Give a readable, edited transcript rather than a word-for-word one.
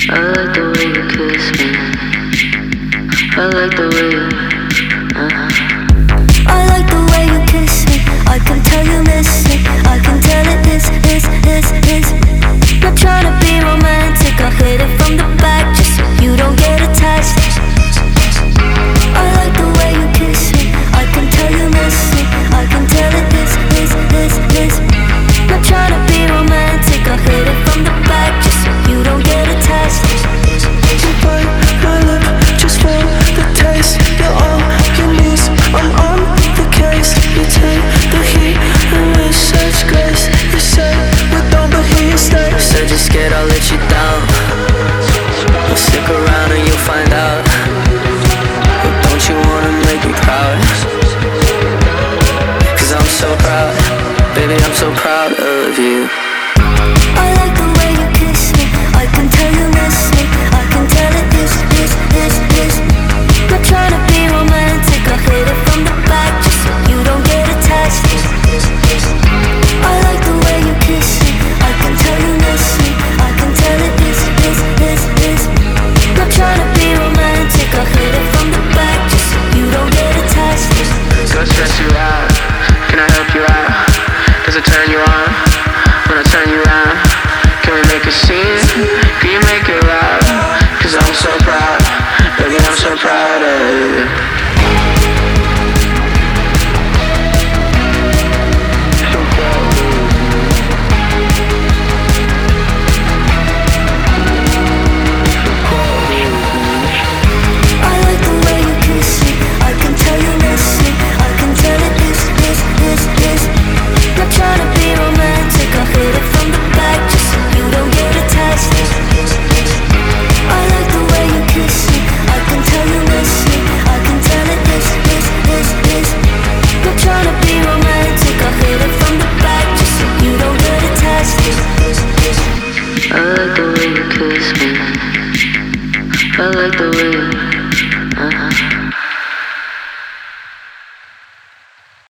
I like the way you kiss me. I like the way you, I like the way you kiss me. I can tell you miss it. I can tell it is. Not trying to be romantic. I'll hit it from the back just so you don't get attached. I like the way you kiss me. I can tell you miss it. I can tell it is. Not trying to be romantic. I'll hit it from the back just so you don't get attached. You bite my lip just for the taste. You're all you need, I'm on the case. You take the heat and with such grace. You say we don't, but here you stay. said you're scared I'll let you down. Well, stick around and you'll find out. But don't you wanna make me proud? Cause I'm so proud, baby, I'm so proud of you. I like the way you kiss me. I can tell you miss me. I can tell it is. Not trying to be romantic. I'll hit it from the back just so you don't get attached. I like the way you kiss me. I can tell you miss me. I can tell it is. Not trying to be romantic. I'll hit it from the back just so you don't get attached. Do I stress you out? Can I help you out? Does it turn you on when I turn you around? Can we make a scene? Can you make it loud? Cause I'm so proud, baby, I'm so proud of you. I like the way you kiss me. I can tell you miss me. I can tell it is. Not trying to be romantic. I'll hit it from the back just so you don't get attached. I like the way you kiss me. I can tell you miss me. I can tell it is. Not trying to be romantic. I'll hit it from the back just so you don't get attached. I like the way you kiss me. I like the way you